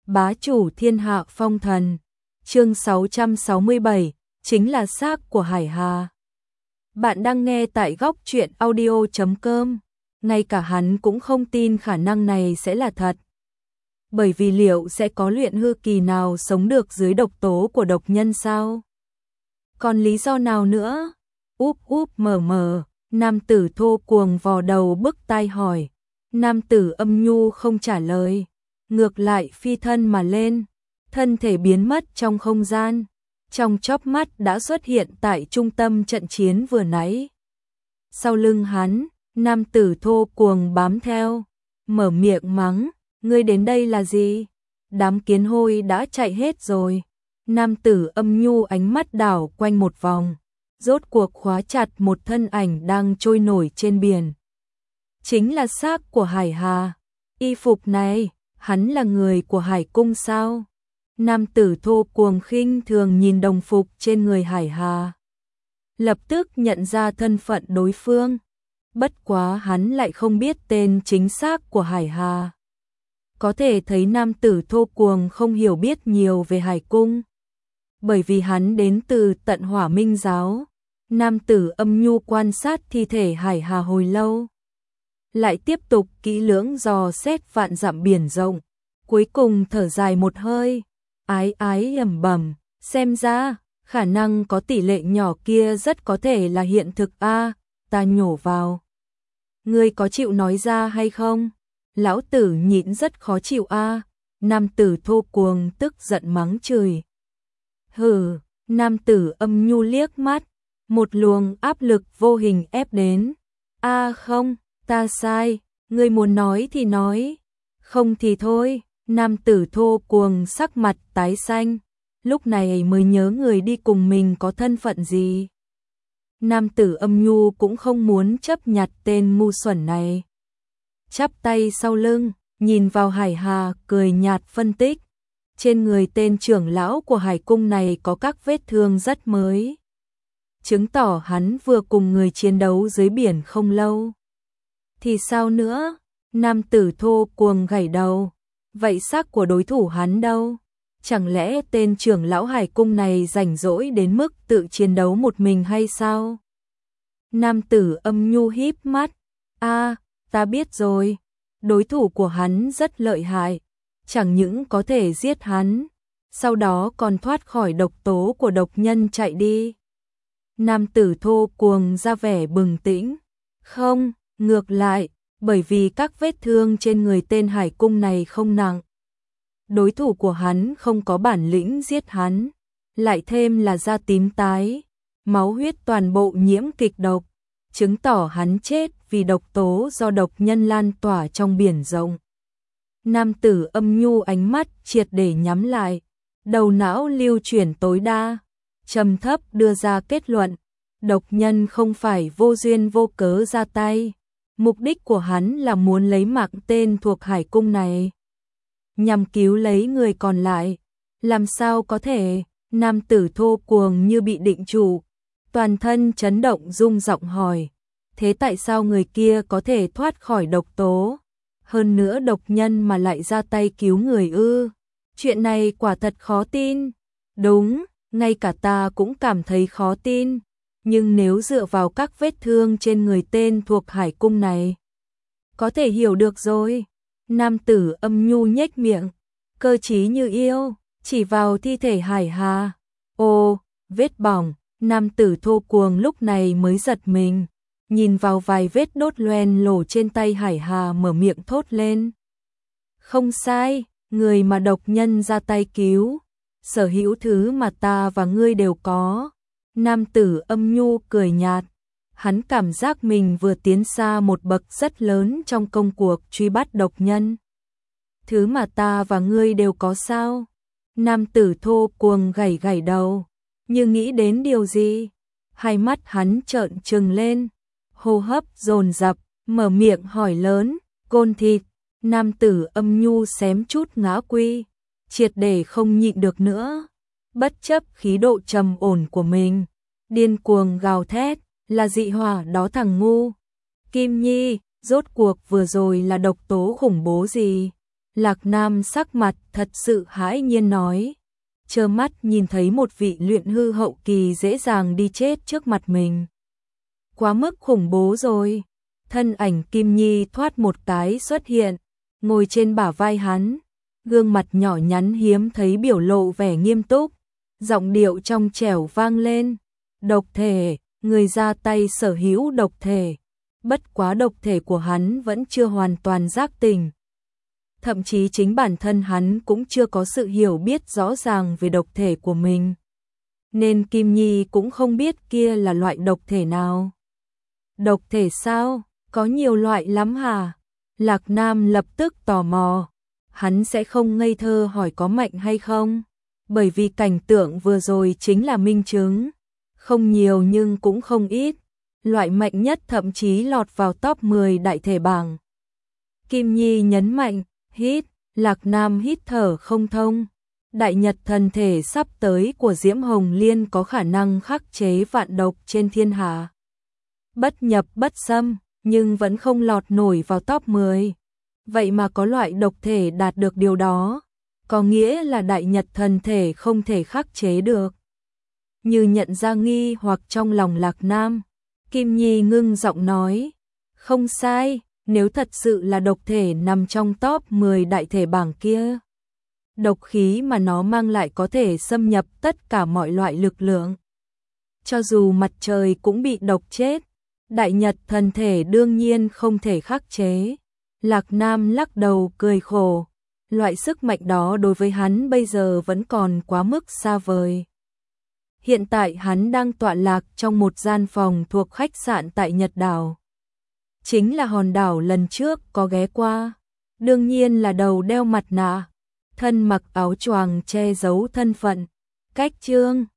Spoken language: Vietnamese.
bá chủ thiên hạ phong thần. Chương 667, chính là xác của Hải Hà. Bạn đang nghe tại góc truyện audio.com. Ngay cả hắn cũng không tin khả năng này sẽ là thật. Bởi vì liệu sẽ có luyện hư kỳ nào sống được dưới độc tố của độc nhân sao? Còn lý do nào nữa? Úp úp mờ mờ, nam tử thô cuồng vò đầu bức tai hỏi. Nam tử âm nhu không trả lời, ngược lại phi thân mà lên, thân thể biến mất trong không gian, trong chớp mắt đã xuất hiện tại trung tâm trận chiến vừa nãy. Sau lưng hắn, nam tử thô cuồng bám theo, mở miệng mắng, ngươi đến đây là gì? Đám kiến hôi đã chạy hết rồi. Nam tử âm nhu ánh mắt đảo quanh một vòng, rốt cuộc khóa chặt một thân ảnh đang trôi nổi trên biển. Chính là xác của Hải Hà. Y phục này, hắn là người của Hải Cung sao? Nam tử thô cuồng khinh thường nhìn đồng phục trên người Hải Hà, lập tức nhận ra thân phận đối phương. Bất quá hắn lại không biết tên chính xác của Hải Hà. Có thể thấy nam tử thô cuồng không hiểu biết nhiều về Hải Cung, bởi vì hắn đến từ tận Hỏa Minh giáo. Nam tử âm nhu quan sát thi thể Hải Hà hồi lâu, lại tiếp tục kỹ lưỡng dò xét vạn dặm biển rộng, cuối cùng thở dài một hơi, ái ái ầm bầm, xem ra khả năng có tỷ lệ nhỏ kia rất có thể là hiện thực a. Ta nhổ vào. Ngươi có chịu nói ra hay không? Lão tử nhịn rất khó chịu a. Nam tử thô cuồng tức giận mắng chửi. Hừ, nam tử âm nhu liếc mắt, một luồng áp lực vô hình ép đến. A không, ta sai, ngươi muốn nói thì nói, không thì thôi. Nam tử thô cuồng sắc mặt tái xanh, lúc này mới nhớ người đi cùng mình có thân phận gì. Nam tử âm nhu cũng không muốn chấp nhặt tên ngu xuẩn này. Chắp tay sau lưng, nhìn vào Hải Hà cười nhạt phân tích. Trên người tên trưởng lão của Hải Cung này có các vết thương rất mới, chứng tỏ hắn vừa cùng người chiến đấu dưới biển không lâu. Thì sao nữa? Nam tử thô cuồng gảy đầu. Vậy xác của đối thủ hắn đâu? Chẳng lẽ tên trưởng lão Hải Cung này rảnh rỗi đến mức tự chiến đấu một mình hay sao? Nam tử âm nhu híp mắt. A, ta biết rồi. Đối thủ của hắn rất lợi hại, chẳng những có thể giết hắn, sau đó còn thoát khỏi độc tố của độc nhân chạy đi. Nam tử thô cuồng ra vẻ bừng tỉnh. Không, ngược lại, bởi vì các vết thương trên người tên Hải Cung này không nặng, đối thủ của hắn không có bản lĩnh giết hắn, lại thêm là da tím tái, máu huyết toàn bộ nhiễm kịch độc, chứng tỏ hắn chết vì độc tố do độc nhân lan tỏa trong biển rộng. Nam tử âm nhu ánh mắt triệt để nhắm lại, đầu não lưu chuyển tối đa, trầm thấp đưa ra kết luận, độc nhân không phải vô duyên vô cớ ra tay. Mục đích của hắn là muốn lấy mạng tên thuộc Hải Cung này, nhằm cứu lấy người còn lại. Làm sao có thể? Nam tử thô cuồng như bị định trụ, toàn thân chấn động rung giọng hỏi. Thế tại sao người kia có thể thoát khỏi độc tố? Hơn nữa độc nhân mà lại ra tay cứu người ư? Chuyện này quả thật khó tin. Đúng, ngay cả ta cũng cảm thấy khó tin. Nhưng nếu dựa vào các vết thương trên người tên thuộc Hải Cung này, có thể hiểu được rồi. Nam tử âm nhu nhếch miệng, cơ trí như yêu, chỉ vào thi thể Hải Hà. Ô, vết bỏng. Nam tử thô cuồng lúc này mới giật mình, nhìn vào vài vết đốt loen lổ trên tay Hải Hà mở miệng thốt lên. Không sai, người mà độc nhân ra tay cứu, sở hữu thứ mà ta và ngươi đều có. Nam tử âm nhu cười nhạt, hắn cảm giác mình vừa tiến xa một bậc rất lớn trong công cuộc truy bắt độc nhân. Thứ mà ta và ngươi đều có sao? Nam tử thô cuồng gảy gảy đầu, như nghĩ đến điều gì. Hai mắt hắn trợn trừng lên, hô hấp dồn dập, mở miệng hỏi lớn, côn thịt. Nam tử âm nhu xém chút ngã quy, triệt để không nhịn được nữa. Bất chấp khí độ trầm ổn của mình, điên cuồng gào thét, là dị hỏa đó thằng ngu. Kim Nhi, rốt cuộc vừa rồi là độc tố khủng bố gì? Lạc Nam sắc mặt thật sự hãi nhiên nói, trơ mắt nhìn thấy một vị luyện hư hậu kỳ dễ dàng đi chết trước mặt mình. Quá mức khủng bố rồi. Thân ảnh Kim Nhi thoát một cái xuất hiện, ngồi trên bả vai hắn, gương mặt nhỏ nhắn hiếm thấy biểu lộ vẻ nghiêm túc, giọng điệu trong trẻo vang lên, độc thể, người ra tay sở hữu độc thể, bất quá độc thể của hắn vẫn chưa hoàn toàn giác tỉnh. Thậm chí chính bản thân hắn cũng chưa có sự hiểu biết rõ ràng về độc thể của mình. Nên Kim Nhi cũng không biết kia là loại độc thể nào. Độc thể sao? Có nhiều loại lắm hả? Lạc Nam lập tức tò mò. Hắn sẽ không ngây thơ hỏi có mạnh hay không, bởi vì cảnh tượng vừa rồi chính là minh chứng. Không nhiều nhưng cũng không ít. Loại mạnh nhất thậm chí lọt vào top 10 đại thể bảng. Kim Nhi nhấn mạnh, hít. Lạc Nam hít thở không thông. Đại nhật thần thể sắp tới của Diễm Hồng Liên có khả năng khắc chế vạn độc trên thiên hạ. Bất nhập bất xâm, nhưng vẫn không lọt nổi vào top 10. Vậy mà có loại độc thể đạt được điều đó, có nghĩa là đại nhật thần thể không thể khắc chế được. Như nhận ra nghi hoặc trong lòng Lạc Nam, Kim Nhi ngưng giọng nói, không sai, nếu thật sự là độc thể nằm trong top 10 đại thể bảng kia. Độc khí mà nó mang lại có thể xâm nhập tất cả mọi loại lực lượng. Cho dù mặt trời cũng bị độc chết, đại nhật thần thể đương nhiên không thể khắc chế. Lạc Nam lắc đầu cười khổ, loại sức mạnh đó đối với hắn bây giờ vẫn còn quá mức xa vời. Hiện tại hắn đang tọa lạc trong một gian phòng thuộc khách sạn tại Nhật Đảo. Chính là hòn đảo lần trước có ghé qua, đương nhiên là đầu đeo mặt nạ, thân mặc áo choàng che giấu thân phận. Cách chương